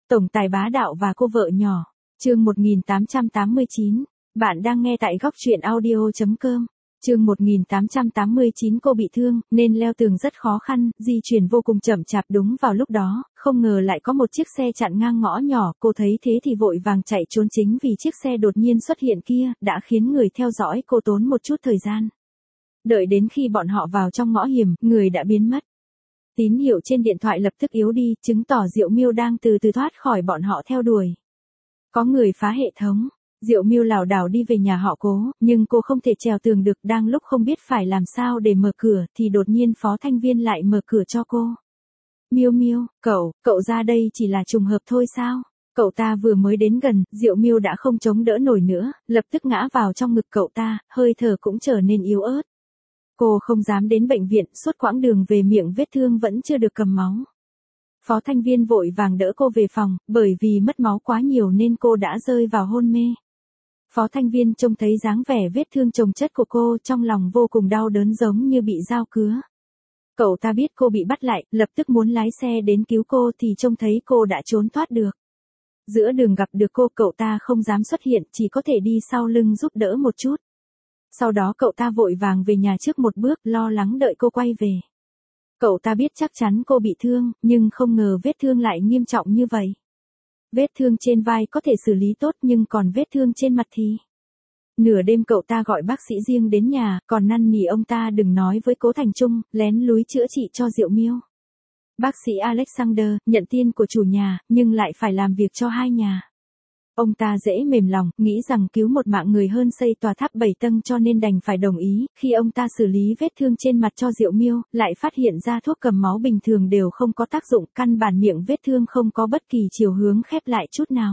Tổng tài bá đạo và cô vợ nhỏ. Chương 1889. Bạn đang nghe tại góc truyện audio.com. Chương 1889 cô bị thương, nên leo tường rất khó khăn, di chuyển vô cùng chậm chạp đúng vào lúc đó, không ngờ lại có một chiếc xe chặn ngang ngõ nhỏ, cô thấy thế thì vội vàng chạy trốn chính vì chiếc xe đột nhiên xuất hiện kia, đã khiến người theo dõi cô tốn một chút thời gian. Đợi đến khi bọn họ vào trong ngõ hiểm, người đã biến mất. Tín hiệu trên điện thoại lập tức yếu đi, chứng tỏ Diệu Miêu đang từ từ thoát khỏi bọn họ theo đuổi. Có người phá hệ thống. Diệu Miêu lảo đảo đi về nhà họ Cố, nhưng cô không thể trèo tường được, đang lúc không biết phải làm sao để mở cửa thì đột nhiên Phó Thanh Viên lại mở cửa cho cô. Miêu Miêu, cậu ra đây chỉ là trùng hợp thôi sao? Cậu ta vừa mới đến gần, Diệu Miêu đã không chống đỡ nổi nữa, lập tức ngã vào trong ngực cậu ta, hơi thở cũng trở nên yếu ớt. Cô không dám đến bệnh viện, suốt quãng đường về miệng vết thương vẫn chưa được cầm máu. Phó Thanh Viên vội vàng đỡ cô về phòng, bởi vì mất máu quá nhiều nên cô đã rơi vào hôn mê. Phó Thanh Viên trông thấy dáng vẻ vết thương chồng chất của cô, trong lòng vô cùng đau đớn giống như bị dao cứa. Cậu ta biết cô bị bắt lại, lập tức muốn lái xe đến cứu cô thì trông thấy cô đã trốn thoát được. Giữa đường gặp được cô, cậu ta không dám xuất hiện, chỉ có thể đi sau lưng giúp đỡ một chút. Sau đó cậu ta vội vàng về nhà trước một bước, lo lắng đợi cô quay về. Cậu ta biết chắc chắn cô bị thương, nhưng không ngờ vết thương lại nghiêm trọng như vậy. Vết thương trên vai có thể xử lý tốt, nhưng còn vết thương trên mặt thì... Nửa đêm cậu ta gọi bác sĩ riêng đến nhà, còn năn nỉ ông ta đừng nói với Cố Thành Trung, lén lúi chữa trị cho Diệu Miêu. Bác sĩ Alexander nhận tiền của chủ nhà, nhưng lại phải làm việc cho hai nhà. Ông ta dễ mềm lòng, nghĩ rằng cứu một mạng người hơn xây tòa tháp 7 tầng, cho nên đành phải đồng ý. Khi ông ta xử lý vết thương trên mặt cho Diệu Miêu, lại phát hiện ra thuốc cầm máu bình thường đều không có tác dụng, căn bản miệng vết thương không có bất kỳ chiều hướng khép lại chút nào.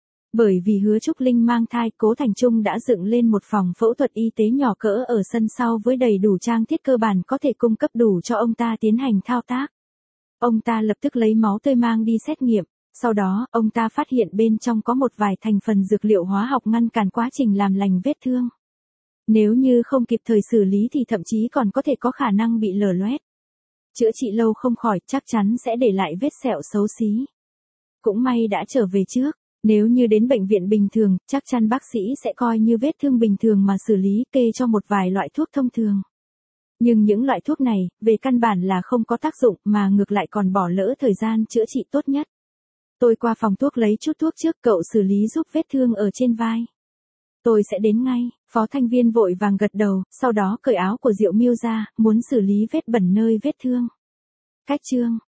Bởi vì Hứa Trúc Linh mang thai, Cố Thành Trung đã dựng lên một phòng phẫu thuật y tế nhỏ cỡ ở sân sau với đầy đủ trang thiết cơ bản có thể cung cấp đủ cho ông ta tiến hành thao tác. Ông ta lập tức lấy máu tươi mang đi xét nghiệm. Sau đó, ông ta phát hiện bên trong có một vài thành phần dược liệu hóa học ngăn cản quá trình làm lành vết thương. Nếu như không kịp thời xử lý thì thậm chí còn có thể có khả năng bị lở loét. Chữa trị lâu không khỏi, chắc chắn sẽ để lại vết sẹo xấu xí. Cũng may đã trở về trước. Nếu như đến bệnh viện bình thường, chắc chắn bác sĩ sẽ coi như vết thương bình thường mà xử lý, kê cho một vài loại thuốc thông thường. Nhưng những loại thuốc này, về căn bản là không có tác dụng, mà ngược lại còn bỏ lỡ thời gian chữa trị tốt nhất. Tôi qua phòng thuốc lấy chút thuốc trước, cậu xử lý giúp vết thương ở trên vai. Tôi sẽ đến ngay. Phó Thanh Viên vội vàng gật đầu, sau đó cởi áo của Diệu Miêu ra, muốn xử lý vết bẩn nơi vết thương. Cách chương